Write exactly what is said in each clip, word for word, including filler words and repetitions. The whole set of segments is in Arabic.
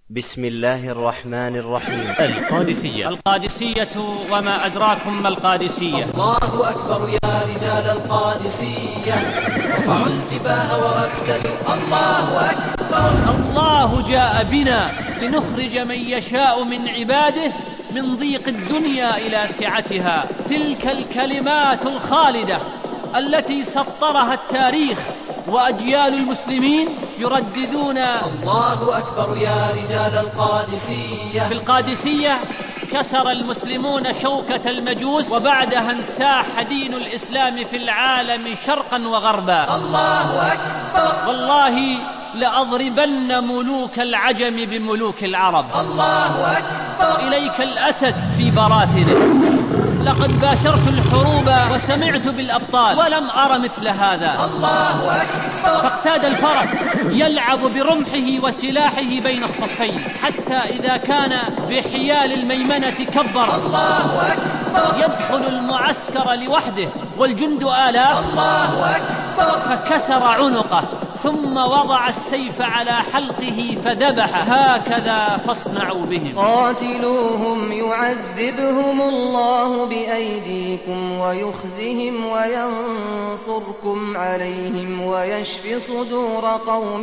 بسم الله الرحمن الرحيم. القادسية. القادسية وما أدراكم ما القادسية. الله أكبر يا رجال القادسية، رفعوا الجباه ورددوا الله أكبر. الله جاء بنا لنخرج من يشاء من عباده من ضيق الدنيا إلى سعتها. تلك الكلمات الخالدة التي سطرها التاريخ وأجيال المسلمين يرددون الله أكبر يا رجال القادسية. في القادسية كسر المسلمون شوكة المجوس، وبعدها انساح دين الإسلام في العالم شرقا وغربا. الله أكبر. والله لأضربن ملوك العجم بملوك العرب. الله أكبر. إليك الأسد في براثنه. لقد باشرت الحروب وسمعت بالأبطال ولم أر مثل هذا. الله أكبر. فاقتاد الفرس يلعب برمحه وسلاحه بين الصفين، حتى إذا كان بحيال الميمنة كبر. الله أكبر. يدخل المعسكر لوحده والجند آلاف. الله أكبر. فكسر عنقه ثم وضع السيف على حلقه فذبح. هكذا فاصنعوا بهم. قاتلوهم يعذبهم الله بأيديكم ويخزهم وينصركم عليهم ويشف صدور قوم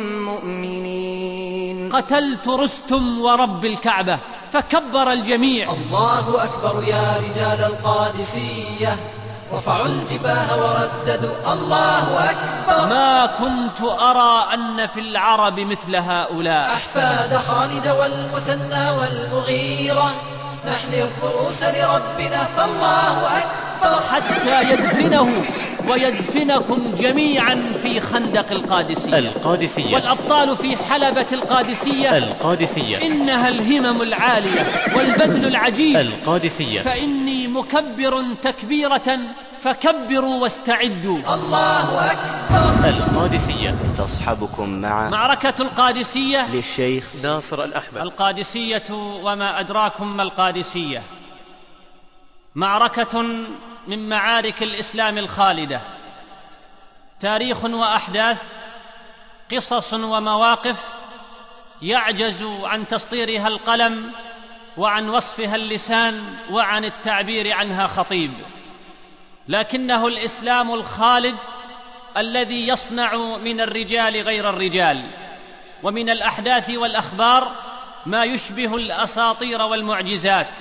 مؤمنين. قتلت رستم ورب الكعبة، فكبر الجميع. الله أكبر يا رجال القادسية، رفعوا الجباه ورددوا الله أكبر. ما كنت أرى أن في العرب مثل هؤلاء. أحفاد خالد والمثنى والمغيرة، نحن الرؤوس لربنا فالله أكبر. حتى يدفنه ويدفنكم جميعا في خندق القادسية. القادسية. والأبطال في حلبة القادسية. القادسية. إنها الهمم العالية والبذل العجيب. القادسية. فإني مكبر تكبيرة فكبروا واستعدوا. الله أكبر. القادسية تصحبكم مع معركة القادسية للشيخ ناصر الأحمد. القادسية وما أدراكم ما القادسية. معركة من معارك الإسلام الخالدة، تاريخ وأحداث، قصص ومواقف يعجز عن تسطيرها القلم وعن وصفها اللسان وعن التعبير عنها خطيب، لكنه الإسلام الخالد الذي يصنع من الرجال غير الرجال، ومن الأحداث والأخبار ما يشبه الأساطير والمعجزات.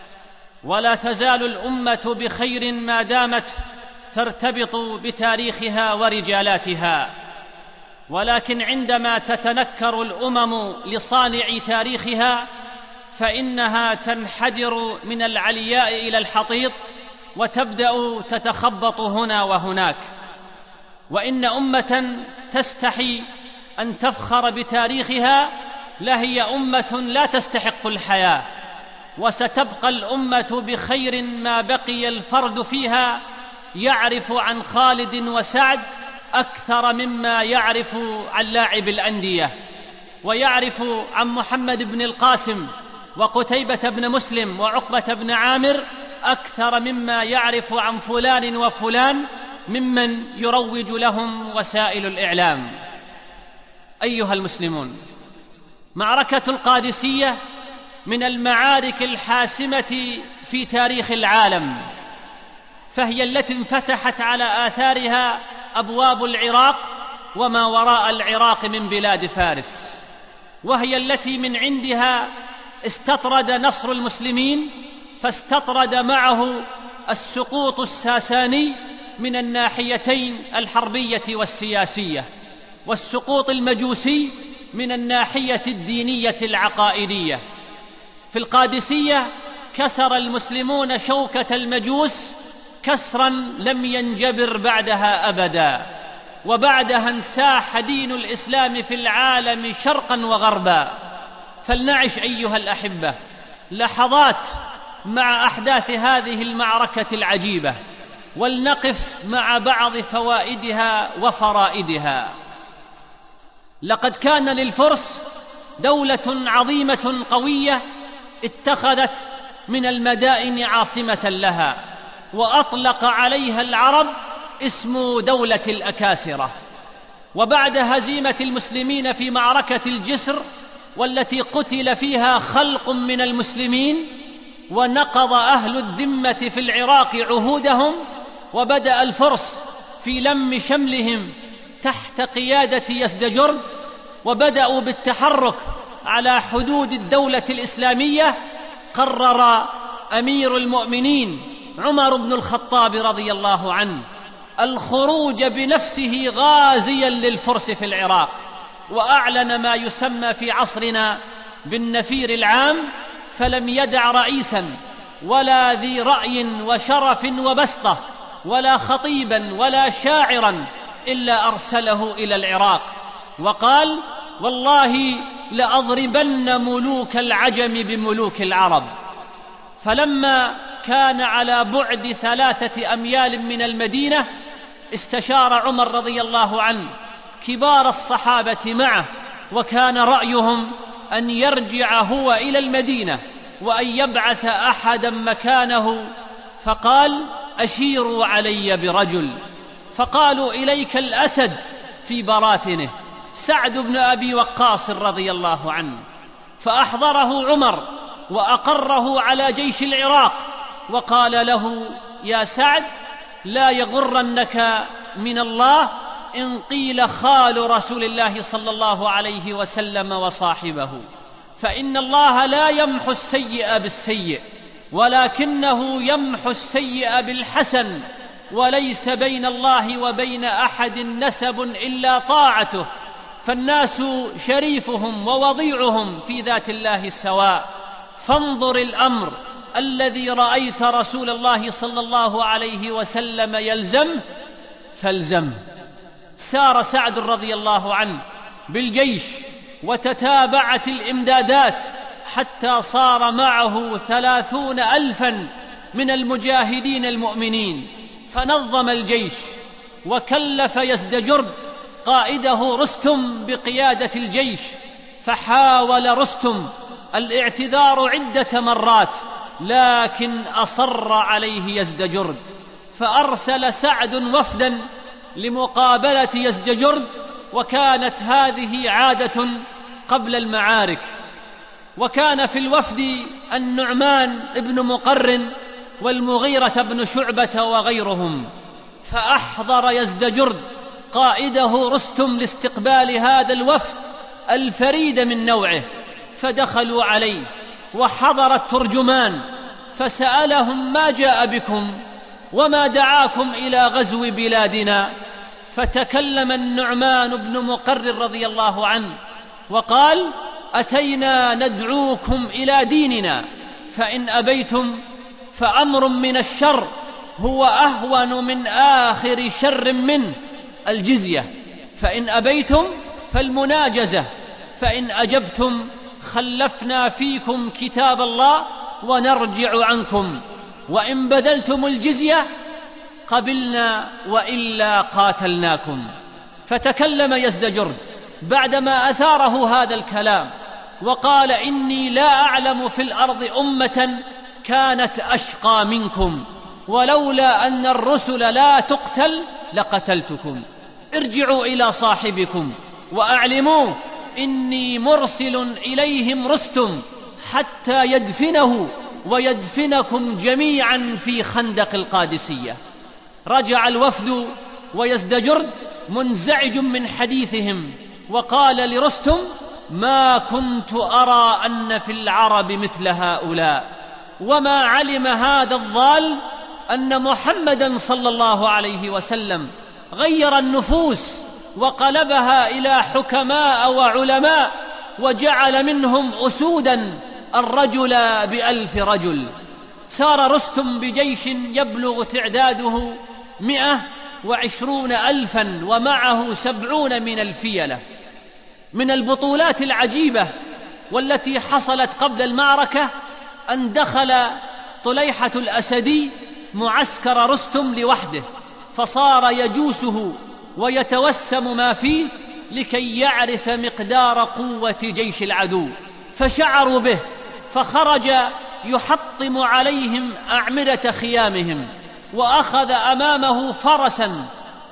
ولا تزال الأمة بخير ما دامت ترتبط بتاريخها ورجالاتها، ولكن عندما تتنكر الأمم لصانع تاريخها فإنها تنحدر من العلياء إلى الحضيض وتبدأ تتخبط هنا وهناك. وإن أمة تستحي أن تفخر بتاريخها لهي أمة لا تستحق الحياة، وستبقى الأمة بخير ما بقي الفرد فيها يعرف عن خالد وسعد أكثر مما يعرف عن لاعب الأندية، ويعرف عن محمد بن القاسم وقتيبة بن مسلم وعقبة بن عامر أكثر مما يعرف عن فلان وفلان ممن يروج لهم وسائل الإعلام. أيها المسلمون، معركة القادسية من المعارك الحاسمة في تاريخ العالم، فهي التي انفتحت على آثارها أبواب العراق وما وراء العراق من بلاد فارس، وهي التي من عندها استطرد نصر المسلمين، فاستطرد معه السقوط الساساني من الناحيتين الحربية والسياسية، والسقوط المجوسي من الناحية الدينية العقائدية. في القادسية كسر المسلمون شوكة المجوس كسرا لم ينجبر بعدها أبدا، وبعدها انساح دين الإسلام في العالم شرقا وغربا. فلنعش أيها الأحبة لحظات مع أحداث هذه المعركة العجيبة، ولنقف مع بعض فوائدها وفرائدها. لقد كان للفرس دولة عظيمة قوية اتخذت من المدائن عاصمة لها، وأطلق عليها العرب اسم دولة الأكاسرة. وبعد هزيمة المسلمين في معركة الجسر والتي قتل فيها خلق من المسلمين، ونقض أهل الذمة في العراق عهودهم، وبدأ الفرس في لم شملهم تحت قيادة يزدجرد، وبدأوا بالتحرك على حدود الدولة الإسلامية، قرر أمير المؤمنين عمر بن الخطاب رضي الله عنه الخروج بنفسه غازيا للفرس في العراق، وأعلن ما يسمى في عصرنا بالنفير العام، فلم يدع رئيسا ولا ذي رأي وشرف وبسطة ولا خطيبا ولا شاعرا إلا أرسله إلى العراق، وقال: والله لأضربن ملوك العجم بملوك العرب. فلما كان على بعد ثلاثة أميال من المدينة استشار عمر رضي الله عنه كبار الصحابة معه، وكان رأيهم أن يرجع هو إلى المدينة وأن يبعث أحدا مكانه، فقال: أشيروا علي برجل. فقالوا: إليك الأسد في براثنه، سعد بن أبي وقاص رضي الله عنه. فأحضره عمر وأقره على جيش العراق، وقال له: يا سعد، لا يغرنك من الله إن قيل خال رسول الله صلى الله عليه وسلم وصاحبه، فإن الله لا يمحو السيئ بالسيئ، ولكنه يمحو السيئ بالحسن، وليس بين الله وبين أحد نسب إلا طاعته، فالناس شريفهم ووضيعهم في ذات الله سواء، فانظر الأمر الذي رأيت رسول الله صلى الله عليه وسلم يلزم فالزم. سار سعد رضي الله عنه بالجيش، وتتابعت الإمدادات حتى صار معه ثلاثون ألفا من المجاهدين المؤمنين، فنظم الجيش وكلف يزدجرد قائده رستم بقيادة الجيش، فحاول رستم الاعتذار عدة مرات، لكن أصر عليه يزدجرد، فأرسل سعد وفدا لمقابلة يزدجرد، وكانت هذه عادة قبل المعارك. وكان في الوفد النعمان بن مقرن والمغيرة بن شعبة وغيرهم، فأحضر يزدجرد قائده رستم لاستقبال هذا الوفد الفريد من نوعه، فدخلوا عليه وحضر الترجمان فسألهم: ما جاء بكم وما دعاكم إلى غزو بلادنا؟ فتكلم النعمان بن مقرن رضي الله عنه وقال: أتينا ندعوكم إلى ديننا، فإن أبيتم فأمر من الشر هو أهون من آخر شر منه، الجزية، فإن أبيتم فالمناجزة، فإن أجبتم خلفنا فيكم كتاب الله ونرجع عنكم، وإن بذلتم الجزية قبلنا وإلا قاتلناكم. فتكلم يزدجرد بعدما أثاره هذا الكلام وقال: إني لا أعلم في الأرض أمة كانت أشقى منكم، ولولا أن الرسل لا تقتل لقتلتكم. ارجعوا إلى صاحبكم وأعلموه إني مرسل إليهم رستم حتى يدفنه ويدفنكم جميعا في خندق القادسية. رجع الوفد ويزدجرد منزعج من حديثهم، وقال لرستم: ما كنت أرى أن في العرب مثل هؤلاء، وما علم هذا الضال أن محمدا صلى الله عليه وسلم غير النفوس وقلبها إلى حكماء وعلماء، وجعل منهم أسودا الرجل بألف رجل. سار رستم بجيش يبلغ تعداده مئة وعشرون ألفا، ومعه سبعون من الفيلة. من البطولات العجيبة والتي حصلت قبل المعركة أن دخل طليحة الأسدي معسكر رستم لوحده، فصار يجوسه ويتوسم ما فيه لكي يعرف مقدار قوة جيش العدو، فشعروا به، فخرج يحطم عليهم أعمدة خيامهم، وأخذ أمامه فرسا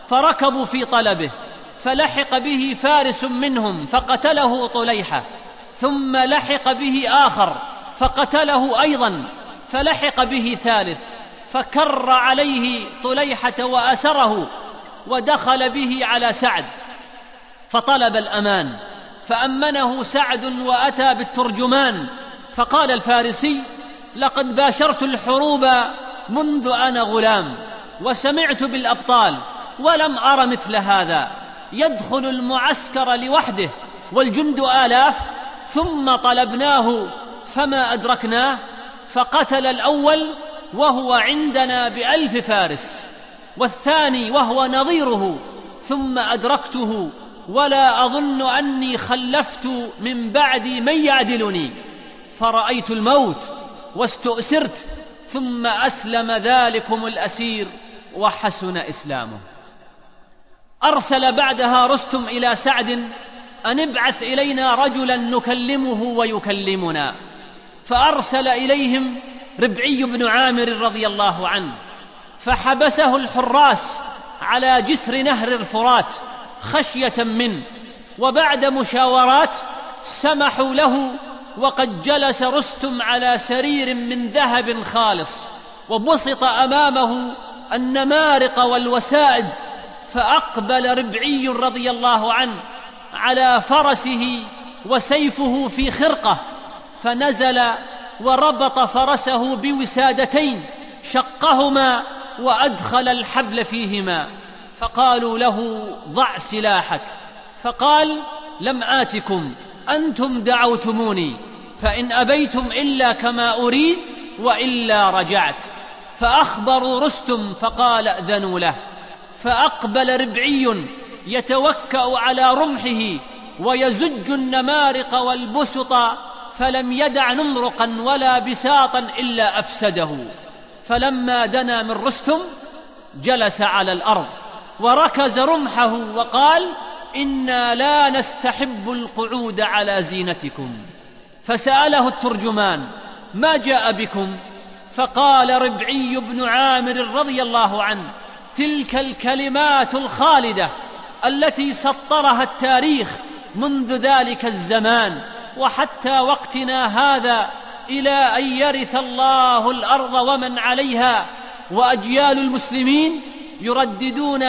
فركبوا في طلبه، فلحق به فارس منهم فقتله طليحة، ثم لحق به آخر فقتله أيضا، فلحق به ثالث، فكر عليه طليحة وأسره، ودخل به على سعد فطلب الأمان، فأمنه سعد وأتى بالترجمان، فقال الفارسي: لقد باشرت الحروب منذ أنا غلام، وسمعت بالأبطال، ولم أر مثل هذا، يدخل المعسكر لوحده والجند آلاف، ثم طلبناه فما أدركناه، فقتل الأول وهو عندنا بألف فارس، والثاني وهو نظيره، ثم أدركته، ولا أظن أني خلفت من بعدي من يعدلني، فرأيت الموت واستؤسرت، ثم أسلم ذلكم الأسير وحسن إسلامه. أرسل بعدها رستم إلى سعد أن ابعث إلينا رجلا نكلمه ويكلمنا، فأرسل إليهم ربعي بن عامر رضي الله عنه، فحبسه الحراس على جسر نهر الفرات خشية منه، وبعد مشاورات سمحوا له، وقد جلس رستم على سرير من ذهب خالص، وبسط أمامه النمارق والوسائد، فأقبل ربعي رضي الله عنه على فرسه وسيفه في خرقة، فنزل وربط فرسه بوسادتين شقهما وأدخل الحبل فيهما، فقالوا له: ضع سلاحك، فقال: لم آتكم، أنتم دعوتموني، فإن أبيتم إلا كما أريد وإلا رجعت. فأخبروا رستم فقال: أذنوا له. فأقبل ربعي يتوكأ على رمحه ويزج النمارق والبسط، فلم يدع نمرقا ولا بساطا إلا أفسده. فلما دنا من رستم جلس على الأرض وركز رمحه وقال: إنا لا نستحب القعود على زينتكم. فسأله الترجمان: ما جاء بكم؟ فقال ربعي بن عامر رضي الله عنه: تلك الكلمات الخالدة التي سطرها التاريخ منذ ذلك الزمان وحتى وقتنا هذا، إلى أن يرث الله الأرض ومن عليها، وأجيال المسلمين يرددون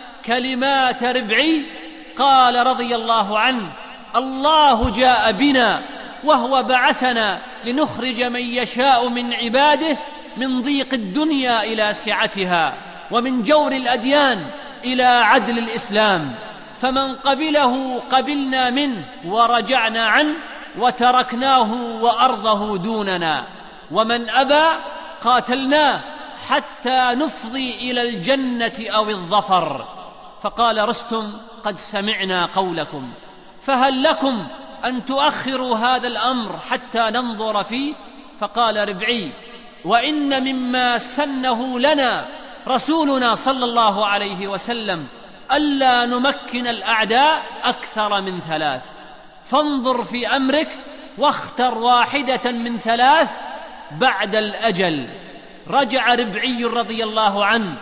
كلمات ربعي. قال رضي الله عنه: الله جاء بنا وهو بعثنا لنخرج من يشاء من عباده من ضيق الدنيا إلى سعتها، ومن جور الأديان إلى عدل الإسلام، فمن قبله قبلنا منه ورجعنا عنه، وتركناه وأرضه دوننا، ومن أبى قاتلناه حتى نفضي إلى الجنة أو الظفر. فقال رستم: قد سمعنا قولكم، فهل لكم أن تؤخروا هذا الأمر حتى ننظر فيه؟ فقال ربعي: وإن مما سنه لنا رسولنا صلى الله عليه وسلم ألا نمكن الأعداء أكثر من ثلاث، فانظر في أمرك واختر واحدة من ثلاث بعد الأجل. رجع ربعي رضي الله عنه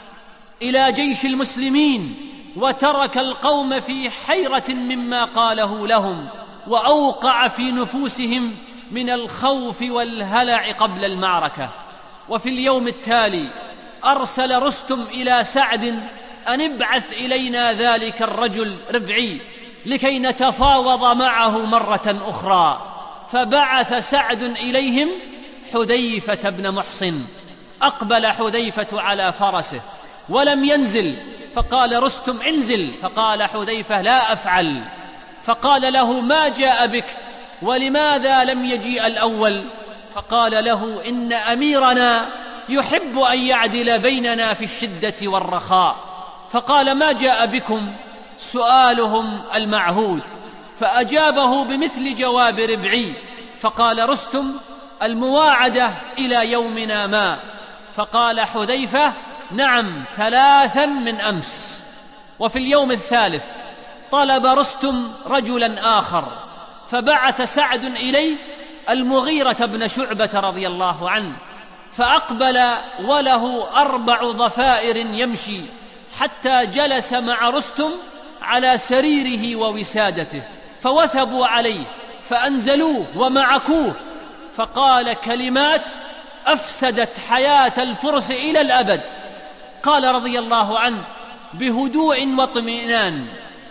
إلى جيش المسلمين، وترك القوم في حيرة مما قاله لهم، وأوقع في نفوسهم من الخوف والهلع قبل المعركة. وفي اليوم التالي أرسل رستم إلى سعد أن ابعث إلينا ذلك الرجل ربعي لكي نتفاوض معه مرة أخرى. فبعث سعد إليهم حذيفة بن محصن. أقبل حذيفة على فرسه ولم ينزل، فقال رستم: انزل. فقال حذيفة: لا أفعل. فقال له: ما جاء بك ولماذا لم يجيء الأول؟ فقال له: إن أميرنا يحب أن يعدل بيننا في الشدة والرخاء. فقال: ما جاء بكم؟ سؤالهم المعهود. فأجابه بمثل جواب ربعي. فقال رستم: المواعدة إلى يومنا ما. فقال حذيفة: نعم، ثلاثا من أمس. وفي اليوم الثالث طلب رستم رجلا آخر، فبعث سعد إليه المغيرة بن شعبة رضي الله عنه، فأقبل وله أربع ضفائر يمشي، حتى جلس مع رستم على سريره ووسادته، فوثبوا عليه فأنزلوه ومعكوه، فقال كلمات أفسدت حياة الفرس إلى الأبد. قال رضي الله عنه بهدوء واطمئنان: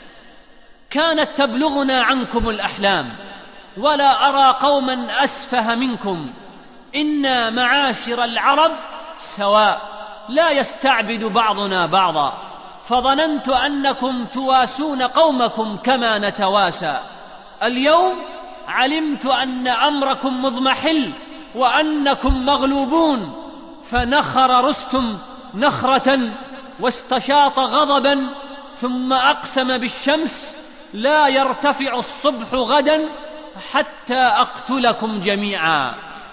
كانت تبلغنا عنكم الأحلام ولا أرى قوما أسفه منكم، إنا معاشر العرب سواء لا يستعبد بعضنا بعضا، فظننت أنكم تواسون قومكم كما نتواسى. اليوم علمت أن أمركم مضمحل وأنكم مغلوبون. فنخر رستم نخرة واستشاط غضبا، ثم أقسم بالشمس: لا يرتفع الصبح غدا حتى أقتلكم جميعا.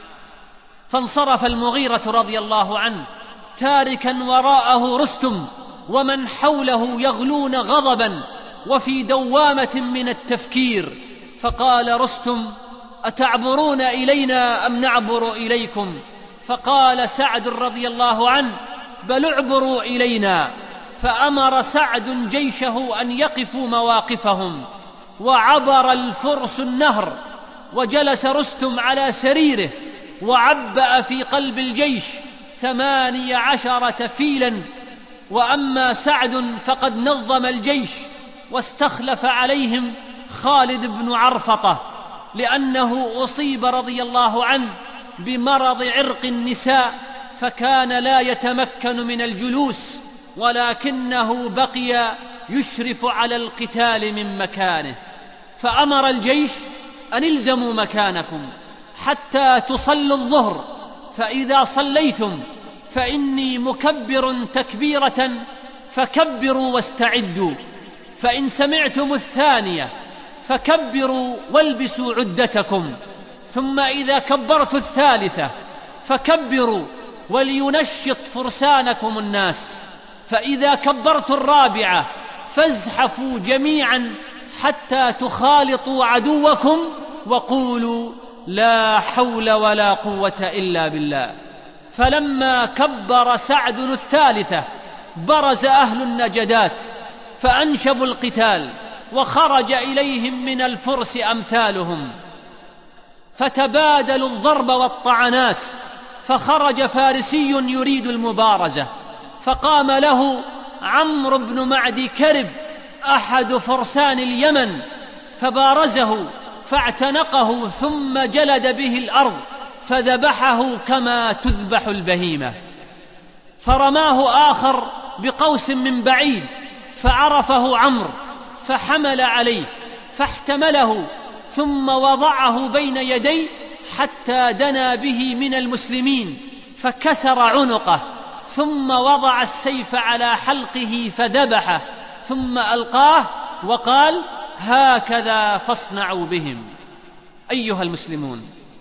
فانصرف المغيرة رضي الله عنه تاركا وراءه رستم ومن حوله يغلون غضبا وفي دوامة من التفكير. فقال رستم: أتعبرون إلينا أم نعبر إليكم؟ فقال سعد رضي الله عنه: بل اعبروا إلينا. فأمر سعد جيشه أن يقفوا مواقفهم، وعبر الفرس النهر، وجلس رستم على سريره وعبأ في قلب الجيش ثماني عشرة فيلا. وأما سعد فقد نظم الجيش واستخلف عليهم خالد بن عرفطة، لأنه أصيب رضي الله عنه بمرض عرق النساء، فكان لا يتمكن من الجلوس، ولكنه بقي يشرف على القتال من مكانه. فأمر الجيش أن الزموا مكانكم حتى تصلوا الظهر، فإذا صليتم فإني مكبر تكبيرة فكبروا واستعدوا، فإن سمعتم الثانية فكبروا والبسوا عدتكم، ثم إذا كبرت الثالثة فكبروا ولينشط فرسانكم الناس، فإذا كبرت الرابعة فازحفوا جميعا حتى تخالطوا عدوكم وقولوا: لا حول ولا قوة إلا بالله. فلما كبر سعد الثالثة برز أهل النجدات فأنشبوا القتال، وخرج إليهم من الفرس أمثالهم، فتبادلوا الضرب والطعنات. فخرج فارسي يريد المبارزة، فقام له عمرو بن معدي كرب أحد فرسان اليمن، فبارزه فاعتنقه ثم جلد به الأرض فذبحه كما تذبح البهيمة. فرماه آخر بقوس من بعيد فعرفه عمرو فحمل عليه فاحتمله ثم وضعه بين يديه حتى دنا به من المسلمين فكسر عنقه، ثم وضع السيف على حلقه فذبحه، ثم ألقاه وقال: هكذا فاصنعوا بهم. أيها المسلمون،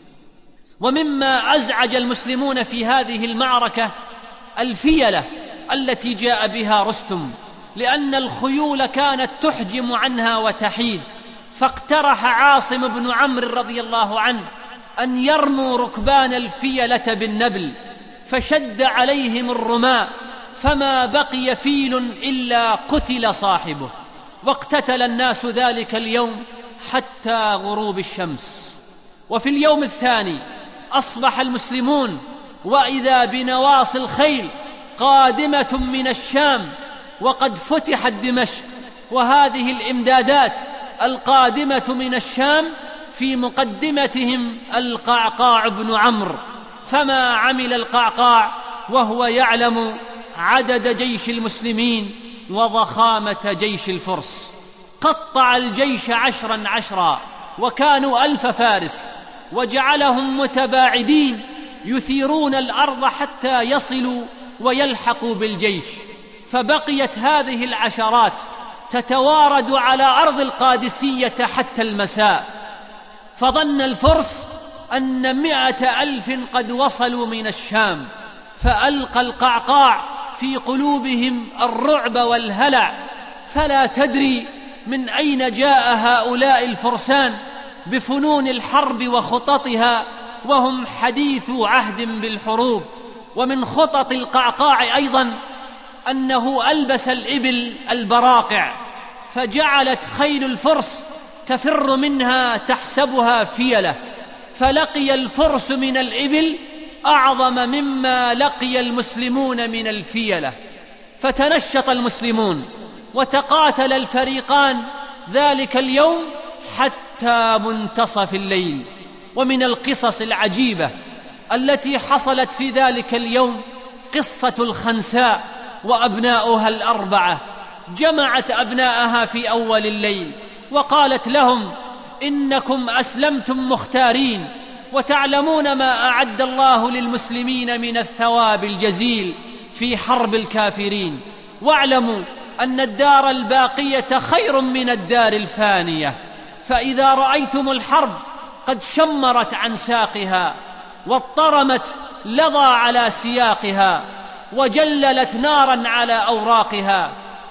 ومما أزعج المسلمون في هذه المعركة الفيلة التي جاء بها رستم، لأن الخيول كانت تحجم عنها وتحيد. فاقترح عاصم بن عمرو رضي الله عنه أن يرموا ركبان الفيلة بالنبل، فشد عليهم الرماء فما بقي فيل إلا قتل صاحبه. واقتتل الناس ذلك اليوم حتى غروب الشمس. وفي اليوم الثاني أصبح المسلمون وإذا بنواصي الخيل قادمة من الشام، وقد فتحت دمشق، وهذه الإمدادات القادمة من الشام في مقدمتهم القعقاع بن عمرو. فما عمل القعقاع وهو يعلم عدد جيش المسلمين وضخامة جيش الفرس. قطع الجيش عشرا عشرا، وكانوا ألف فارس، وجعلهم متباعدين يثيرون الأرض حتى يصلوا ويلحقوا بالجيش. فبقيت هذه العشرات تتوارد على أرض القادسية حتى المساء. فظن الفرس أن مئة ألف قد وصلوا من الشام، فألقى القعقاع في قلوبهم الرعب والهلع، فلا تدري من أين جاء هؤلاء الفرسان بفنون الحرب وخططها وهم حديث عهد بالحروب. ومن خطط القعقاع أيضا أنه ألبس الإبل البراقع، فجعلت خيل الفرس تفر منها تحسبها فيلة، فلقي الفرس من الإبل أعظم مما لقي المسلمون من الفيلة، فتنشط المسلمون وتقاتل الفريقان ذلك اليوم حتى منتصف الليل. ومن القصص العجيبة التي حصلت في ذلك اليوم قصة الخنساء وأبناؤها الأربعة. جمعت أبناءها في أول الليل وقالت لهم: إنكم أسلمتم مختارين، وتعلمون ما أعد الله للمسلمين من الثواب الجزيل في حرب الكافرين، واعلموا أن الدار الباقية خير من الدار الفانية، فإذا رأيتم الحرب قد شمرت عن ساقها واضطرمت لظى على سياقها وجللت نارا على أوراقها،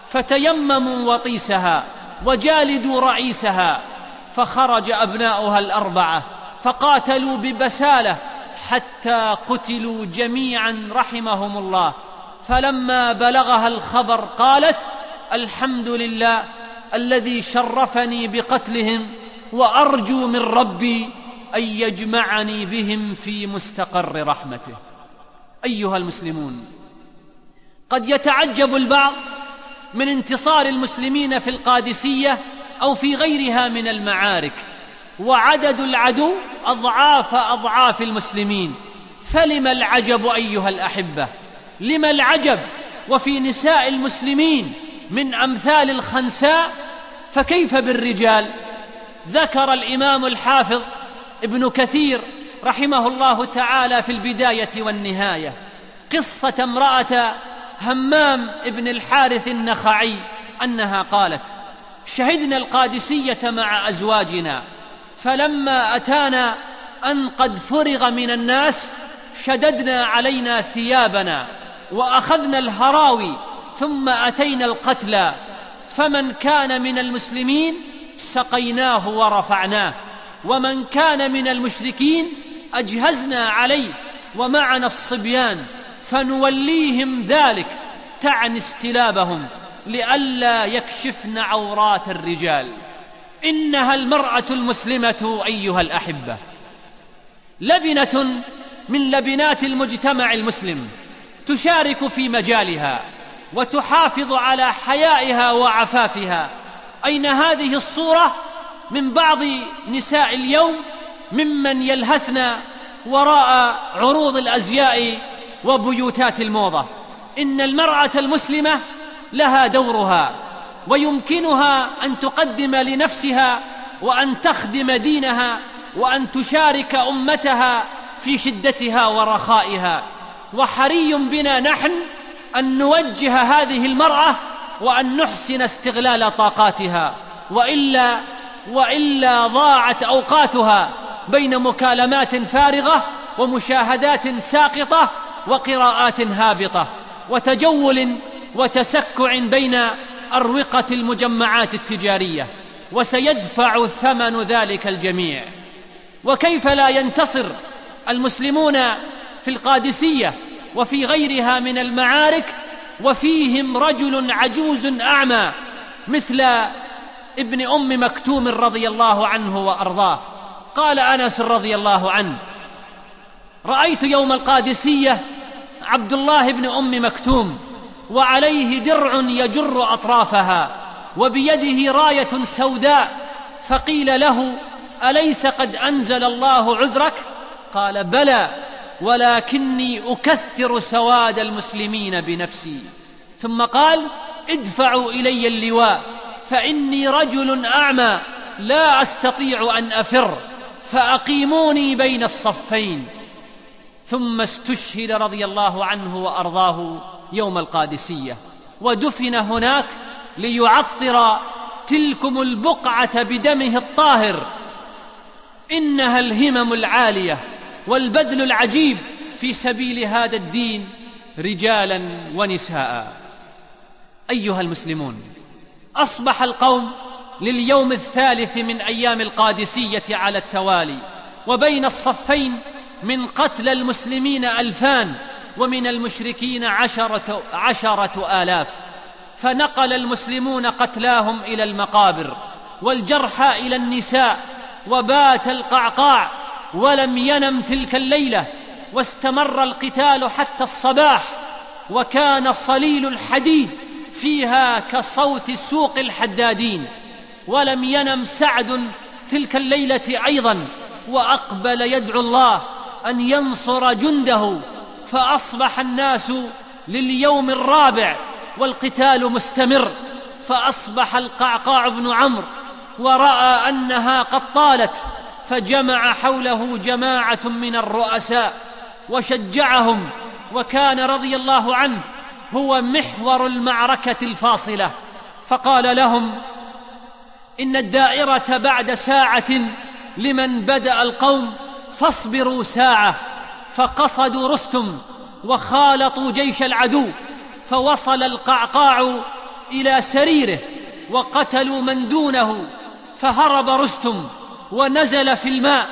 فتيمموا وطيسها وجالدوا رئيسها. فخرج أبناؤها الأربعة فقاتلوا ببسالة حتى قتلوا جميعا رحمهم الله. فلما بلغها الخبر قالت: الحمد لله الذي شرفني بقتلهم، وأرجو من ربي أن يجمعني بهم في مستقر رحمته. أيها المسلمون، قد يتعجب البعض من انتصار المسلمين في القادسية أو في غيرها من المعارك، وعدد العدو أضعاف أضعاف المسلمين، فلم العجب أيها الأحبة؟ لم العجب وفي نساء المسلمين من أمثال الخنساء؟ فكيف بالرجال؟ ذكر الإمام الحافظ ابن كثير رحمه الله تعالى في البداية والنهاية قصة امرأة همام ابن الحارث النخعي أنها قالت: شهدنا القادسية مع أزواجنا، فلما أتانا أن قد فرغ من الناس شددنا علينا ثيابنا وأخذنا الهراوي، ثم أتينا القتلى، فمن كان من المسلمين سقيناه ورفعناه، ومن كان من المشركين أجهزنا عليه، ومعنا الصبيان فنوليهم ذلك، تعني استلابهم لئلا يكشفن عورات الرجال. إنها المرأة المسلمة أيها الأحبة لبنة من لبنات المجتمع المسلم، تشارك في مجالها وتحافظ على حيائها وعفافها. أين هذه الصورة من بعض نساء اليوم ممن يلهثن وراء عروض الأزياء وبيوتات الموضة؟ إن المرأة المسلمة لها دورها، ويمكنها أن تقدم لنفسها وأن تخدم دينها وأن تشارك أمتها في شدتها ورخائها. وحري بنا نحن أن نوجه هذه المرأة وأن نحسن استغلال طاقاتها، وإلا, وإلا ضاعت أوقاتها بين مكالمات فارغة ومشاهدات ساقطة وقراءات هابطة وتجول وتسكع بين أروقة المجمعات التجارية، وسيدفع ثمن ذلك الجميع. وكيف لا ينتصر المسلمون في القادسية وفي غيرها من المعارك وفيهم رجل عجوز أعمى مثل ابن أم مكتوم رضي الله عنه وأرضاه؟ قال أنس رضي الله عنه: رأيت يوم القادسية عبد الله بن أم مكتوم وعليه درع يجر أطرافها وبيده راية سوداء، فقيل له: أليس قد أنزل الله عذرك؟ قال: بلى، ولكني أكثر سواد المسلمين بنفسي. ثم قال: ادفعوا إلي اللواء فإني رجل أعمى لا أستطيع أن أفر، فأقيموني بين الصفين. ثم استشهد رضي الله عنه وأرضاه يوم القادسية، ودفن هناك ليعطر تلكم البقعة بدمه الطاهر. إنها الهمم العالية والبذل العجيب في سبيل هذا الدين رجالا ونساء. أيها المسلمون، أصبح القوم لليوم الثالث من أيام القادسية على التوالي، وبين الصفين من قتل المسلمين ألفان ومن المشركين عشرة, عشرة آلاف، فنقل المسلمون قتلاهم إلى المقابر والجرحى إلى النساء. وبات القعقاع ولم ينم تلك الليلة، واستمر القتال حتى الصباح، وكان صليل الحديد فيها كصوت سوق الحدادين. ولم ينم سعد تلك الليلة أيضا، وأقبل يدعو الله أن ينصر جنده، فأصبح الناس لليوم الرابع والقتال مستمر. فأصبح القعقاع بن عمرو ورأى أنها قد طالت، فجمع حوله جماعة من الرؤساء وشجعهم، وكان رضي الله عنه هو محور المعركة الفاصلة، فقال لهم: إن الدائرة بعد ساعة لمن بدأ القوم، فاصبروا ساعة. فقصدوا رستم وخالطوا جيش العدو، فوصل القعقاع إلى سريره وقتلوا من دونه، فهرب رستم ونزل في الماء،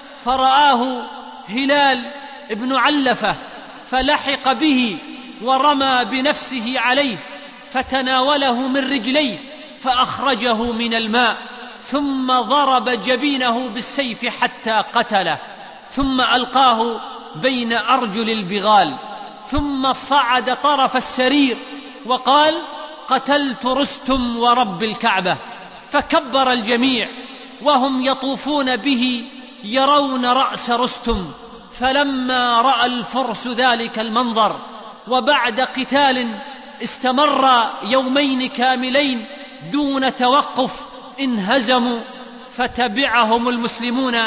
فرآه هلال ابن علفة فلحق به ورمى بنفسه عليه، فتناوله من رجليه فأخرجه من الماء، ثم ضرب جبينه بالسيف حتى قتله، ثم ألقاه بين أرجل البغال، ثم صعد طرف السرير وقال: قتلت رستم ورب الكعبة. فكبر الجميع وهم يطوفون به يرون رأس رستم. فلما رأى الفرس ذلك المنظر، وبعد قتال استمر يومين كاملين دون توقف، انهزموا، فتبعهم المسلمون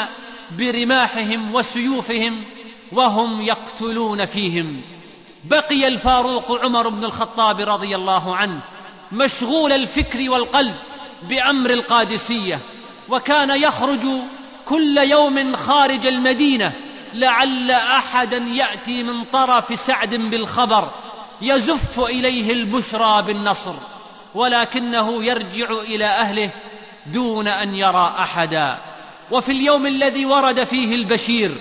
برماحهم وسيوفهم وهم يقتلون فيهم. بقي الفاروق عمر بن الخطاب رضي الله عنه مشغول الفكر والقلب بأمر القادسية، وكان يخرج كل يوم خارج المدينة لعل أحدا يأتي من طرف سعد بالخبر يزف إليه البشرى بالنصر، ولكنه يرجع إلى أهله دون أن يرى أحدا. وفي اليوم الذي ورد فيه البشير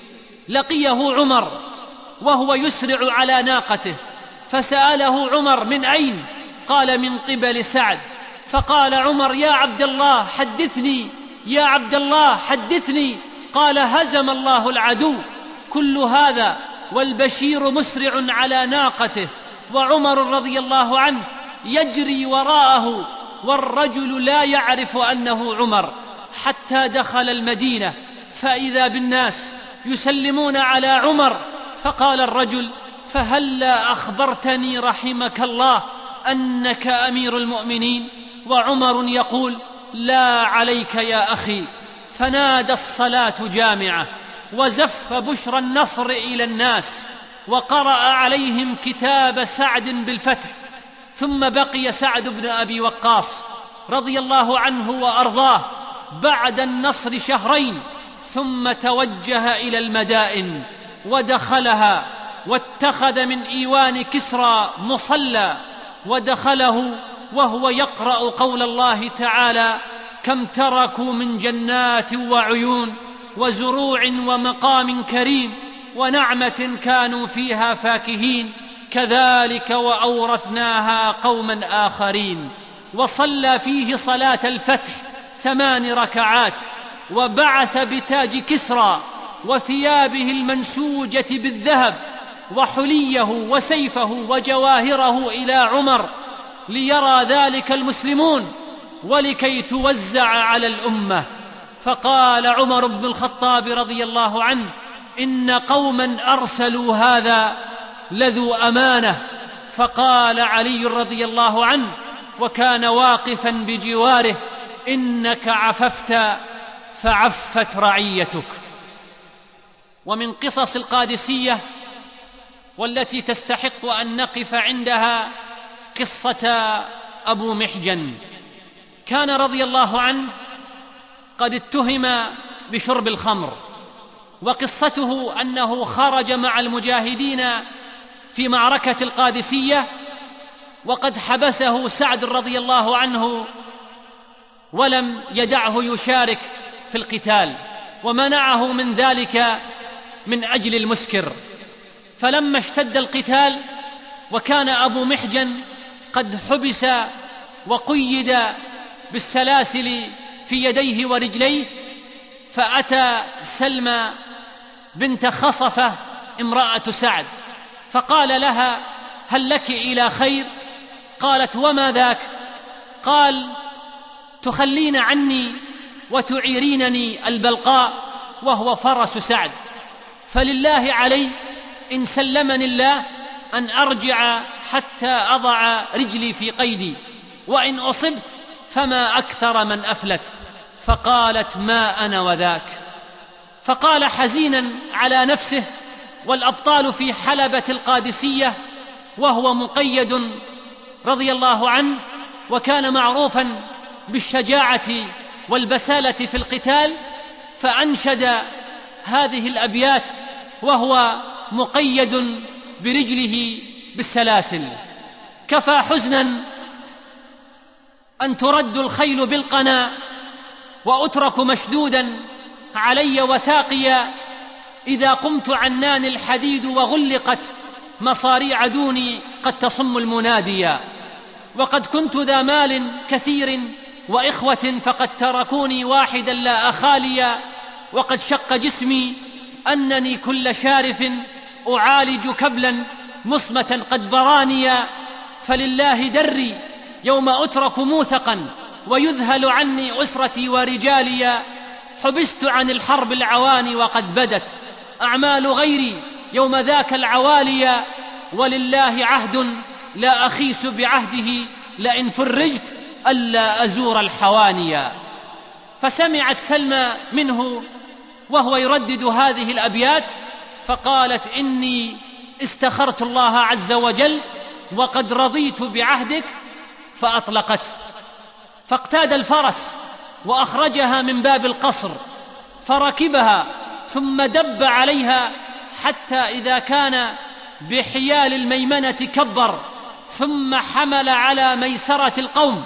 لقيه عمر وهو يسرع على ناقته، فسأله عمر: من أين؟ قال: من قبل سعد. فقال عمر: يا عبد الله حدثني، يا عبد الله حدثني. قال: هزم الله العدو. كل هذا والبشير مسرع على ناقته، وعمر رضي الله عنه يجري وراءه، والرجل لا يعرف أنه عمر، حتى دخل المدينة فإذا بالناس يسلمون على عمر. فقال الرجل: فهلا أخبرتني رحمك الله أنك أمير المؤمنين؟ وعمر يقول: لا عليك يا أخي. فنادى الصلاة جامعة، وزف بشرى النصر إلى الناس، وقرأ عليهم كتاب سعد بالفتح. ثم بقي سعد بن أبي وقاص رضي الله عنه وأرضاه بعد النصر شهرين، ثم توجه إلى المدائن ودخلها، واتخذ من إيوان كسرى مصلى، ودخله وهو يقرأ قول الله تعالى: كم تركوا من جنات وعيون وزروع ومقام كريم ونعمة كانوا فيها فاكهين كذلك وأورثناها قوما آخرين. وصلى فيه صلاة الفتح ثمان ركعات، وبعث بتاج كسرى وثيابه المنسوجة بالذهب وحليه وسيفه وجواهره إلى عمر ليرى ذلك المسلمون ولكي توزع على الأمة. فقال عمر بن الخطاب رضي الله عنه: إن قوما أرسلوا هذا لذو أمانة. فقال علي رضي الله عنه وكان واقفا بجواره: إنك عففت فعفت رعيتك. ومن قصص القادسية والتي تستحق أن نقف عندها قصة أبو محجن. كان رضي الله عنه قد اتهم بشرب الخمر، وقصته أنه خرج مع المجاهدين في معركة القادسية، وقد حبسه سعد رضي الله عنه ولم يدعه يشارك في القتال، ومنعه من ذلك من أجل المسكر. فلما اشتد القتال وكان أبو محجن قد حبس وقيد بالسلاسل في يديه ورجليه، فأتى سلمى بنت خصفة امرأة سعد فقال لها: هل لك إلى خير؟ قالت: وما ذاك؟ قال: تخلين عني وتعيرينني البلقاء وهو فرس سعد، فلله علي إن سلمني الله أن أرجع حتى أضع رجلي في قيدي، وإن أصبت فما أكثر من أفلت. فقالت: ما أنا وذاك. فقال حزينا على نفسه والأبطال في حلبة القادسية وهو مقيد رضي الله عنه، وكان معروفا بالشجاعة والبسالة في القتال، فأنشد هذه الأبيات وهو مقيد برجله بالسلاسل: كفى حزنا أن ترد الخيل بالقنا وأترك مشدودا علي وثاقيا، إذا قمت عنان الحديد وغلقت مصاريع دوني قد تصم المناديا، وقد كنت ذا مال كثير وإخوة فقد تركوني واحدا لا أخاليا، وقد شق جسمي أنني كل شارف أعالج كبلا مصمة قد برانيا، فلله دري يوم أترك موثقا ويذهل عني أسرتي ورجاليا، حبست عن الحرب العواني وقد بدت أعمال غيري يوم ذاك العواليا، ولله عهد لا أخيس بعهده لئن فرجت ألا أزور الحوانيا. فسمعت سلمى منه وهو يردد هذه الأبيات فقالت: إني استخرت الله عز وجل وقد رضيت بعهدك، فأطلقته، فاقتاد الفرس وأخرجها من باب القصر فركبها ثم دب عليها حتى إذا كان بحيال الميمنة كبر، ثم حمل على ميسرة القوم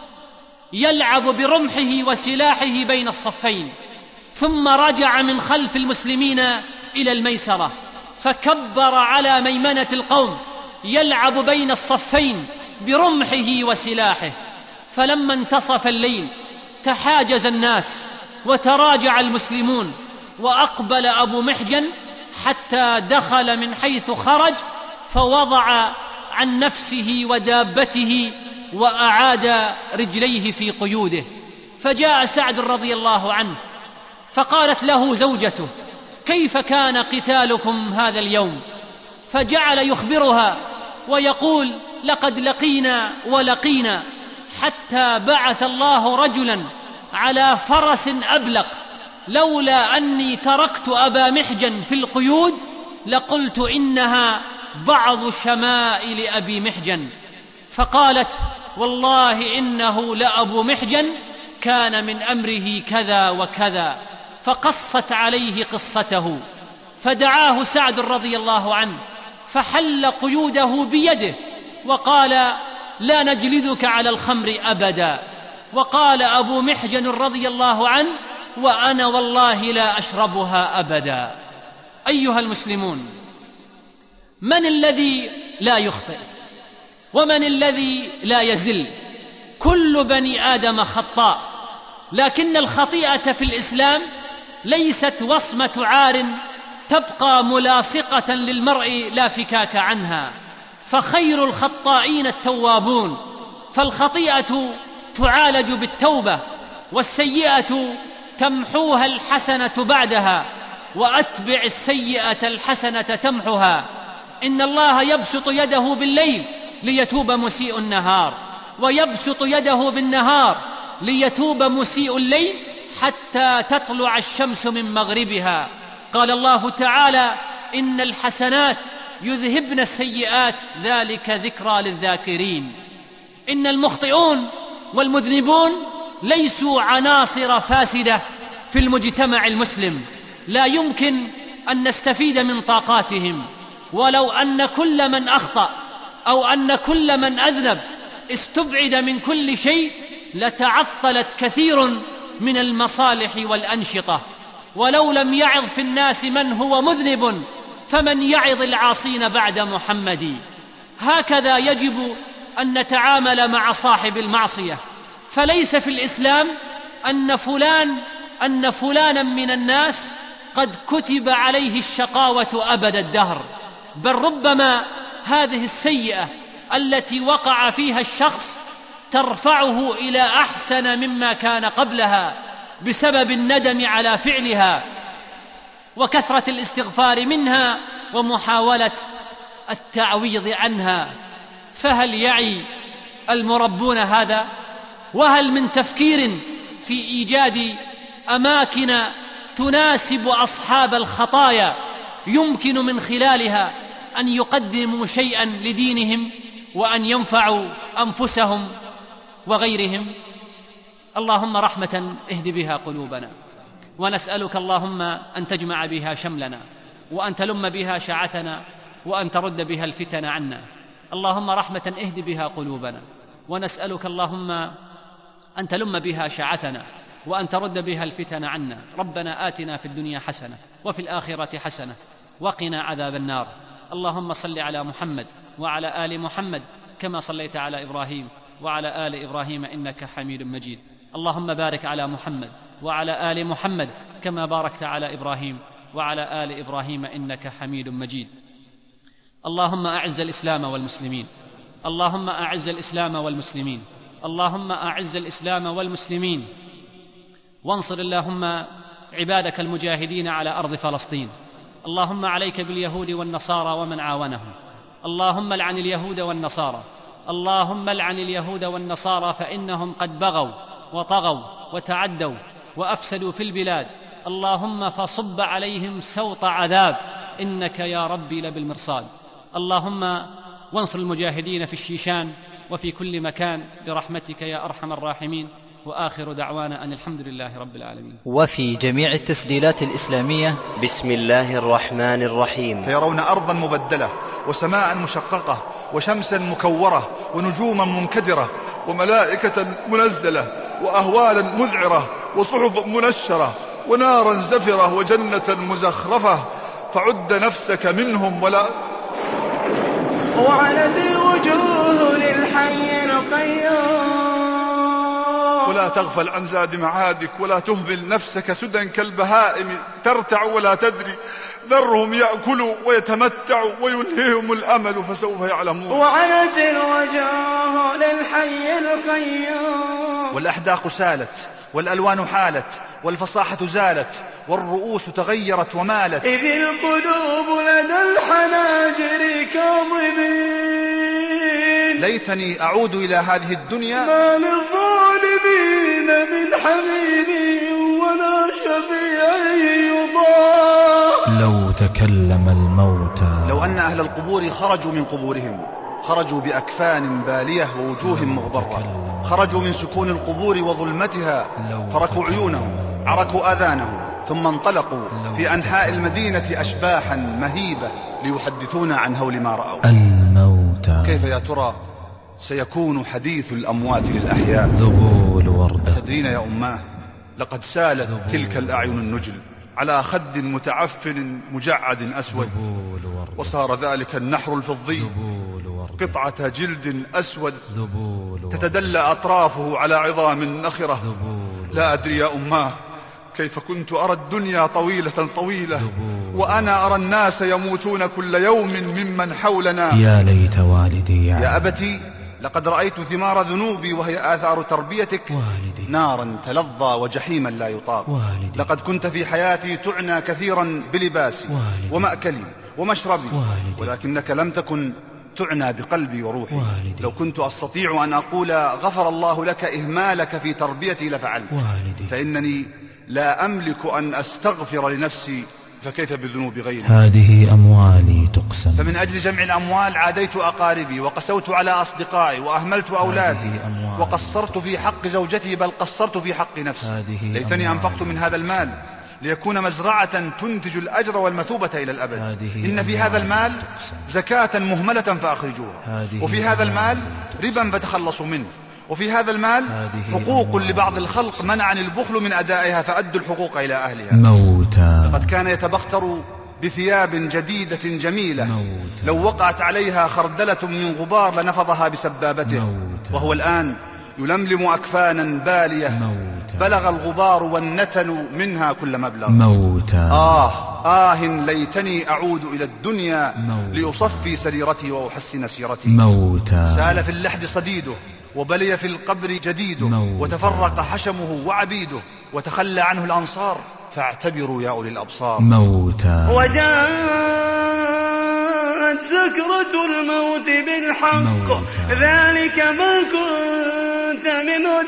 يلعب برمحه وسلاحه بين الصفين، ثم رجع من خلف المسلمين إلى الميسرة فكبر على ميمنة القوم يلعب بين الصفين برمحه وسلاحه. فلما انتصف الليل تحاجز الناس وتراجع المسلمون، وأقبل أبو محجن حتى دخل من حيث خرج فوضع عن نفسه ودابته وأعاد رجليه في قيوده. فجاء سعد رضي الله عنه فقالت له زوجته: كيف كان قتالكم هذا اليوم؟ فجعل يخبرها ويقول: لقد لقينا ولقينا حتى بعث الله رجلا على فرس أبلق، لولا أني تركت أبا محجن في القيود لقلت إنها بعض شمائل أبي محجن. فقالت: والله إنه لأبو محجن كان من أمره كذا وكذا، فقصت عليه قصته. فدعاه سعد رضي الله عنه فحل قيوده بيده وقال: لا نجلدك على الخمر أبدا. وقال أبو محجن رضي الله عنه: وأنا والله لا أشربها أبدا. أيها المسلمون، من الذي لا يخطئ؟ ومن الذي لا يزل؟ كل بني آدم خطاء، لكن الخطيئة في الإسلام ليست وصمة عار تبقى ملاصقة للمرء لا فكاك عنها، فخير الخطائين التوابون. فالخطيئة تعالج بالتوبة، والسيئة تمحوها الحسنة بعدها، وأتبع السيئة الحسنة تمحها. إن الله يبسط يده بالليل ليتوب مسيء النهار، ويبسط يده بالنهار ليتوب مسيء الليل حتى تطلع الشمس من مغربها. قال الله تعالى: إن الحسنات يذهبن السيئات ذلك ذكرى للذاكرين. إن المخطئون والمذنبون ليسوا عناصر فاسدة في المجتمع المسلم، لا يمكن أن نستفيد من طاقاتهم. ولو أن كل من أخطأ أو أن كل من أذنب استبعد من كل شيء لتعطلت كثير من المصالح والأنشطة. ولو لم يعظ في الناس من هو مذنب فمن يعظ العاصين بعد محمد. هكذا يجب أن نتعامل مع صاحب المعصية، فليس في الإسلام أن فلان أن فلانا من الناس قد كتب عليه الشقاوة أبد الدهر، بل ربما هذه السيئة التي وقع فيها الشخص ترفعه إلى أحسن مما كان قبلها بسبب الندم على فعلها وكثرة الاستغفار منها ومحاولة التعويض عنها. فهل يعي المربون هذا؟ وهل من تفكير في إيجاد أماكن تناسب أصحاب الخطايا يمكن من خلالها أن يقدموا شيئا لدينهم وأن ينفعوا أنفسهم وغيرهم؟ اللهم رحمة اهد بها قلوبنا، ونسألك اللهم أن تجمع بها شملنا، وأن تلم بها شعثنا، وأن ترد بها الفتن عنا. اللهم رحمة اهد بها قلوبنا، ونسألك اللهم أن تلم بها شعثنا، وأن ترد بها الفتن عنا. ربنا آتنا في الدنيا حسنة وفي الآخرة حسنة وقنا عذاب النار. اللهم صل على محمد وعلى آل محمد كما صليت على إبراهيم وعلى آل إبراهيم إنك حميد مجيد. اللهم بارك على محمد وعلى آل محمد كما باركت على إبراهيم وعلى آل إبراهيم إنك حميد مجيد. اللهم أعز الإسلام والمسلمين، اللهم أعز الإسلام والمسلمين، اللهم أعز الإسلام والمسلمين، وانصر اللهم عبادك المجاهدين على أرض فلسطين. اللهم عليك باليهود والنصارى ومن عاونهم. اللهم لعن اليهود والنصارى، اللهم لعن اليهود والنصارى فإنهم قد بغوا وطغوا وتعدوا وأفسدوا في البلاد. اللهم فصب عليهم سوط عذاب إنك يا ربي لبالمرصاد. اللهم وانصر المجاهدين في الشيشان وفي كل مكان برحمتك يا أرحم الراحمين. وآخر دعوانا أن الحمد لله رب العالمين. وفي جميع التسجيلات الإسلامية بسم الله الرحمن الرحيم. فيرون أرضا مبدلة وسماء مشققة وشمسا مكورة ونجوما منكدرة وملائكة منزلة وأهوالا مذعرة وصحف منشرة ونارا زفرة وجنة مزخرفة، فعد نفسك منهم ولا وعنت الوجوه للحي القيوم، ولا تغفل عن زاد معادك ولا تهمل نفسك سدى كالبهائم ترتع ولا تدري، ذرهم يأكلوا ويتمتعوا ويلهيهم الأمل فسوف يعلمون. وعنت الوجوه للحي القيوم، والأحداق سالت والألوان حالت والفصاحة زالت والرؤوس تغيرت ومالت، إذ القلوب لدى الحناجر كاظمين، ليتني أعود إلى هذه الدنيا ما للظالمين من حميم ولا شفيع يضاع. لو تكلم الموتى، لو أن أهل القبور خرجوا من قبورهم خرجوا بأكفان بالية ووجوه مغبرة، خرجوا من سكون القبور وظلمتها فركوا عيونهم عركوا آذانهم ثم انطلقوا في أنحاء المدينة أشباحا مهيبة ليحدثونا عن هول ما رأوا. الموتى كيف يا ترى سيكون حديث الأموات للأحياء؟ ذبول وردة. تدرين يا أماه لقد سالت تلك الأعين النجل على خد متعفن مجعد أسود، وصار ذلك النحر الفضي قطعة جلد أسود تتدلى أطرافه على عظام نخرة. لا أدري يا أماه كيف كنت أرى الدنيا طويلة طويلة وأنا أرى الناس يموتون كل يوم ممن حولنا. يا ليت والدي يعني. يا أبتي لقد رأيت ثمار ذنوبي وهي آثار تربيتك، والدي. نارا تلظى وجحيما لا يطاق. والدي. لقد كنت في حياتي تعنى كثيرا بلباسي والدي. ومأكلي ومشربي، والدي. ولكنك لم تكن تعنى بقلبي وروحي. والدي. لو كنت أستطيع أن أقول غفر الله لك إهمالك في تربيتي لفعلت. والدي. فإنني لا أملك أن أستغفر لنفسي فكيف بذنوب غيري. هذه أموالي تقسم، فمن أجل جمع الأموال عاديت أقاربي وقسوت على أصدقائي وأهملت أولادي وقصرت في حق زوجتي بل قصرت في حق نفسي. ليتني أنفقت من هذا المال ليكون مزرعة تنتج الأجر والمثوبة إلى الأبد. إن في هذا المال زكاة مهملة فأخرجوها، وفي هذا المال ربا فتخلصوا منه، وفي هذا المال حقوق لبعض الخلق منعني البخل من أدائها فأدوا الحقوق إلى أهلها. موتى. قد كان يتبختر بثياب جديدة جميلة موتى. لو وقعت عليها خردلة من غبار لنفضها بسبابته. موتى. وهو الآن يلملم أكفانا بالية موتى بلغ الغبار والنتن منها كل مبلغ. موتى آه آه ليتني أعود إلى الدنيا موتى لأصفي سريرتي وأحسن سيرتي. موتى سال في اللحد صديده وبلي في القبر جديده موتى وتفرق حشمه وعبيده وتخلى عنه الأنصار فاعتبروا يا أولي الأبصار. موتى وجاءت سكرة الموت بالحق موتى ذلك ما كنت منه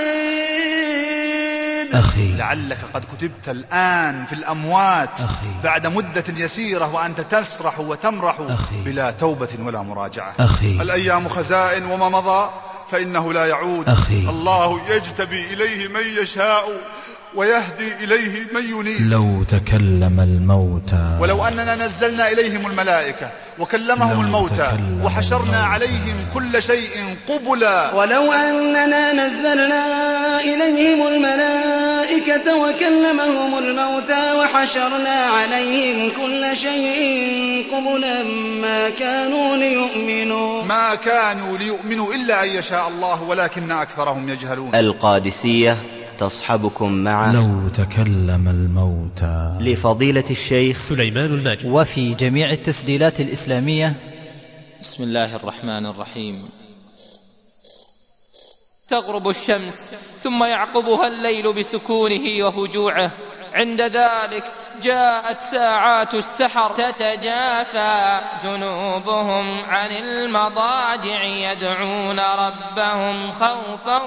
تحيد. أخي لعلك قد كتبت الآن في الأموات أخي بعد مدة يسيرة وأنت تسرح وتمرح أخي بلا توبة ولا مراجعة. أخي الأيام خزائن وما مضى فإنه لا يعود. أخي الله يجتبي إليه من يشاء ويهدي إليه من ينيب. لو تكلم الموتى ولو أننا نزلنا إليهم الملائكة وكلمهم الموتى وحشرنا عليهم كل شيء قبلا. ولو أننا نزلنا إليهم الملائكة وكلمهم الموتى وحشرنا عليهم كل شيء قبلا ما كانوا ليؤمنوا ما كانوا ليؤمنوا إلا أن يشاء الله ولكن أكثرهم يجهلون. القادسية تصحبكم مع لو تكلم الموتى لفضيلة الشيخ سليمان الماجد. وفي جميع التسجيلات الإسلامية. بسم الله الرحمن الرحيم. تغرب الشمس ثم يعقبها الليل بسكونه وهجوعه، عند ذلك جاءت ساعات السحر تتجافى جنوبهم عن المضاجع يدعون ربهم خوفا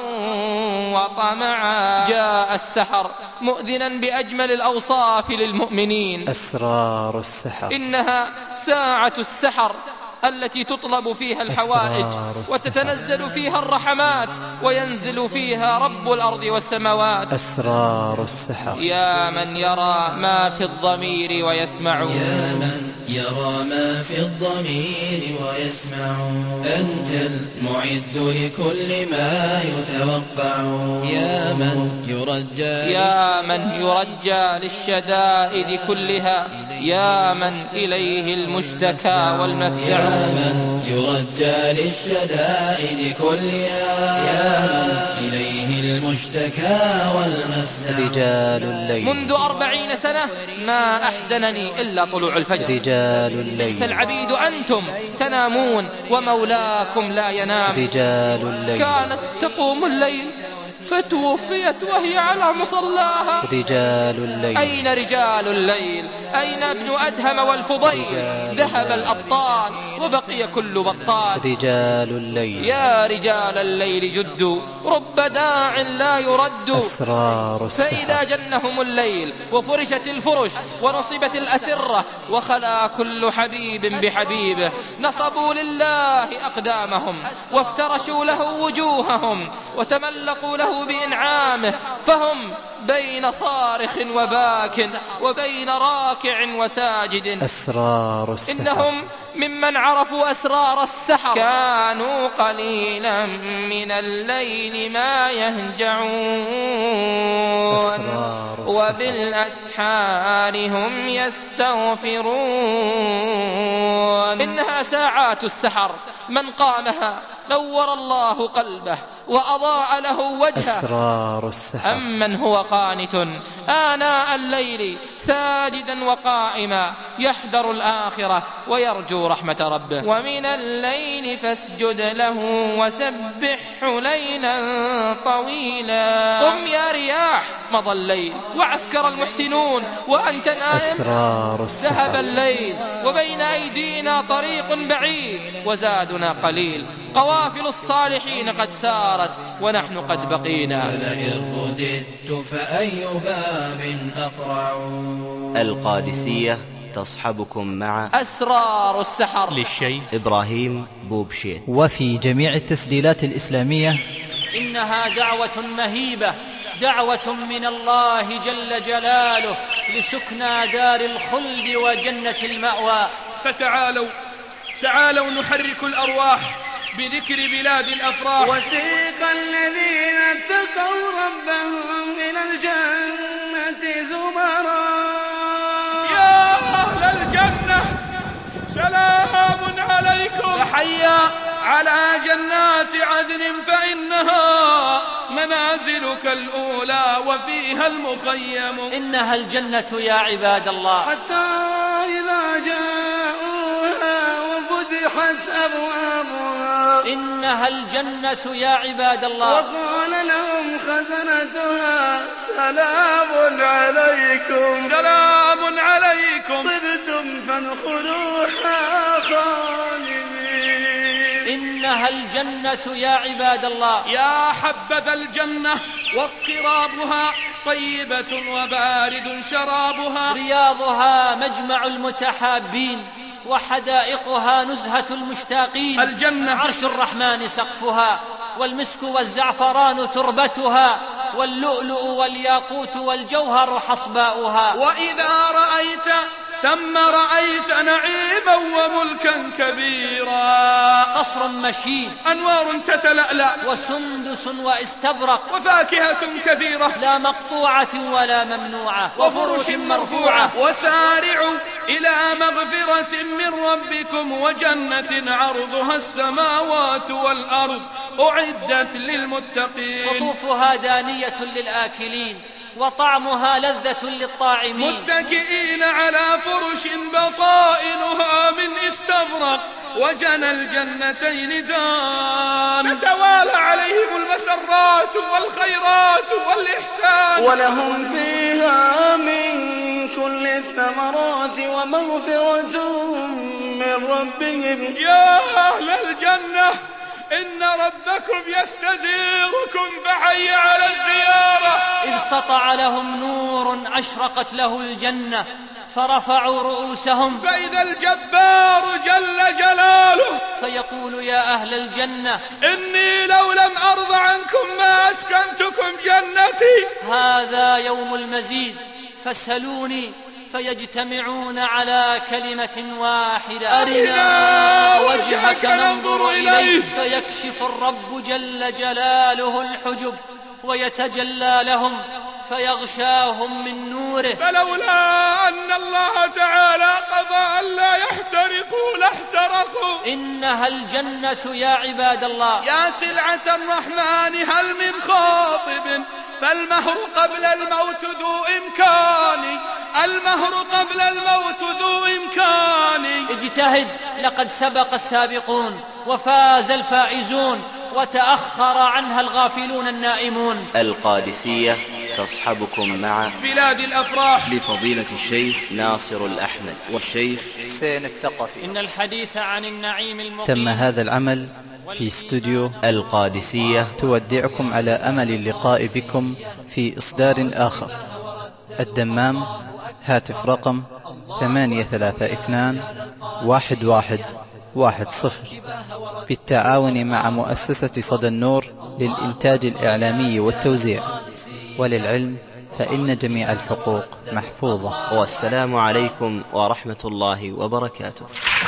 وطمعا. جاء السحر مؤذنا بأجمل الأوصاف للمؤمنين. أسرار السحر. إنها ساعة السحر التي تطلب فيها الحوائج وتتنزل فيها الرحمات وينزل فيها رب الأرض والسماوات. أسرار السحر. يا من يرى ما في الضمير ويسمع، يا من يرى ما في الضمير ويسمع، أنت المعد لكل ما يتوقع. يا من يرجى يا من يرجى للشدائد كلها، يا من إليه المشتكى والمفزع. يا من يرجى للشدائد كلها، يا من إليه المشتكى والمفزع. رجال الليل. منذ أربعين سنة ما أحزنني إلا طلوع الفجر. رجال الليل. ليس العبيد أنتم تنامون ومولاكم لا ينام. رجال الليل. كانت تقوم الليل فتوفيت وهي على مصلاها. رجال الليل. أين رجال الليل؟ أين ابن أدهم والفضيل؟ ذهب الأبطال وبقي كل بطال. رجال الليل. يا رجال الليل جدوا، رب داع لا يرد. أسرار السحر. فإذا جنهم الليل وفرشت الفرش ونصبت الأسرة وخلا كل حبيب بحبيبه، نصبوا لله أقدامهم وافترشوا له وجوههم وتملقوا له بإنعامه، فهم بين صارخ وباك وبين راكع وساجد. أسرار السحر. إنهم ممن عرفوا أسرار السحر كانوا قليلا من الليل ما يهجعون وبالأسحار هم يستغفرون. إنها ساعات السحر، من قامها نور الله قلبه وأضاء له وجهه. أسرار السحر. أمن هو قانت آناء الليل ساجدا وقائما يحذر الآخرة ويرجو رحمة ربه. ومن الليل فاسجد له وسبحه ليلا طويلا. قم يا رياح، مضى الليل وعسكر المحسنون وأنت نائم. أسرار السحر. ذهب الليل وبين أيدينا طريق بعيد وزادنا قليل. قوافل الصالحين قد سارت ونحن قد بقينا. ولئن رددت فأي باب أقرع. القادسية تصحبكم مع أسرار السحر للشيخ إبراهيم بوبشيت. وفي جميع التسجيلات الإسلامية. إنها دعوة مهيبة، دعوة من الله جل جلاله لسكنى دار الخلد وجنة المأوى. فتعالوا تعالوا نحرك الأرواح بذكر بلاد الأفراح. وسيق الذين اتقوا ربهم إلى الجنة زمرا. يا أهل الجنة سلام عليكم. تحيا على جنات عدن فإنها منازلك الأولى وفيها المخيم. إنها الجنة يا عباد الله. حتى إذا جاءوها وفتحت أبوابها. إنها الجنة يا عباد الله. وقال لهم خزنتها سلام عليكم سلام عليكم طبتم فادخلوها خالدين. إنها الجنة يا عباد الله. يا حبذا الجنة واقترابها طيبة وبارد شرابها. رياضها مجمع المتحابين وحدائقها نزهة المشتاقين. الجنة عرش الرحمن سقفها والمسك والزعفران تربتها واللؤلؤ والياقوت والجوهر حصباؤها. وإذا رأيت ثم رأيت نعيما وملكا كبيرا. قصر مشيد أنوار تتلألأ وسندس واستبرق وفاكهة كثيرة لا مقطوعة ولا ممنوعة وفرش مرفوعة. وسارعوا إلى مغفرة من ربكم وجنة عرضها السماوات والأرض أعدت للمتقين. قطوفها دانية للآكلين وطعمها لذة للطاعمين. متكئين على فرش بطائنها من استبرق وجنى الجنتين دان. تتوالى عليهم المسرات والخيرات والإحسان. ولهم فيها من كل الثمرات ومغفرة من ربهم. يا أهل الجنة إن ربكم يستزيركم فحي على الزيارة. إذ سطع لهم نور أشرقت له الجنة فرفعوا رؤوسهم فإذا الجبار جل جلاله فيقول يا أهل الجنة إني لو لم أرض عنكم ما أسكنتكم جنتي. هذا يوم المزيد فاسألوني فيجتمعون على كلمة واحدة أرنا وجهك ننظر إليه. فيكشف الرب جل جلاله الحجب ويتجلى لهم فيغشاهم من نوره. فلولا أن الله تعالى قضى أن لا يحترقوا لاحترقوا. إنها الجنة يا عباد الله. يا سلعة الرحمن هل من خاطب فالمهر قبل الموت ذو إمكان. المهر قبل الموت ذو إمكان. اجتهد لقد سبق السابقون وفاز الفائزون وتأخر عنها الغافلون النائمون. القادسية تصحبكم مع بلاد الأفراح لفضيلة الشيخ ناصر الأحمد والشيخ حسين الثقفي. إن الحديث عن النعيم المقيم. تم هذا العمل في استوديو القادسية. تودعكم على أمل اللقاء بكم في إصدار آخر. الدمام، هاتف رقم ثمانية ثلاثة اثنان واحد واحد واحد صفر، بالتعاون مع مؤسسة صدى النور للإنتاج الإعلامي والتوزيع. وللعلم فإن جميع الحقوق محفوظة. والسلام عليكم ورحمة الله وبركاته.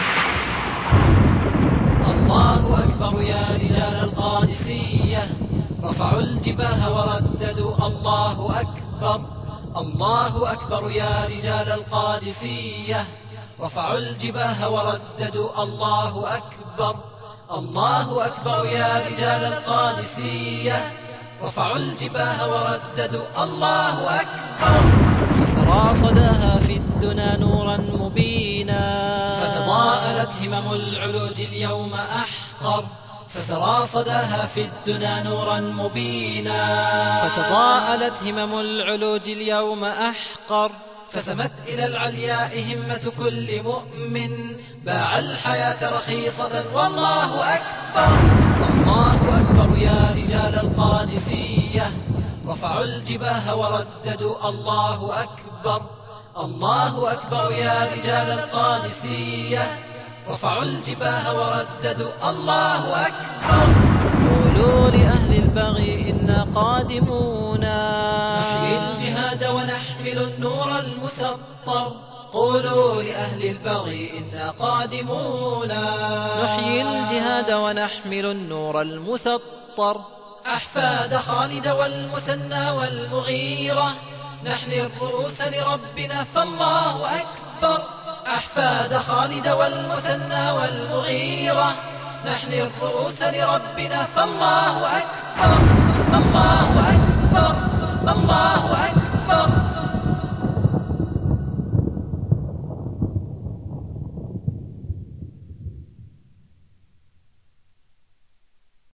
الله أكبر يا رجال القادسية رفعوا الجباه ورددوا الله أكبر. الله أكبر يا رجال القادسية رفعوا الجباه ورددوا الله أكبر. الله أكبر يا رجال القادسية رفعوا الجباه ورددوا الله أكبر. فسرى صداها في الدنا نورا مبينا فتضاءلت همم العلوج اليوم أحقر. فسرى صداها في الدنا نورا مبينا فتضاءلت همم العلوج اليوم أحقر. فسمت إلى العلياء همة كل مؤمن باع الحياة رخيصة والله أكبر. الله أكبر يا رجال القادسية رفعوا الجباه ورددوا الله أكبر. الله أكبر يا رجال القادسية رفعوا الجباه ورددوا الله أكبر. قولوا لأهل البغي إنا قادمون نحيي الجهاد ونحمل النور المسطر. قولوا لأهل البغي إنا قادمون نحيي الجهاد ونحمل النور المسطر. أحفاد خالد والمثنى والمغيرة نحني الرؤوس لربنا فالله أكبر. أحفاد خالد والمثنى والمغيرة نحني الرؤوس لربنا. فالله أكبر الله أكبر الله أكبر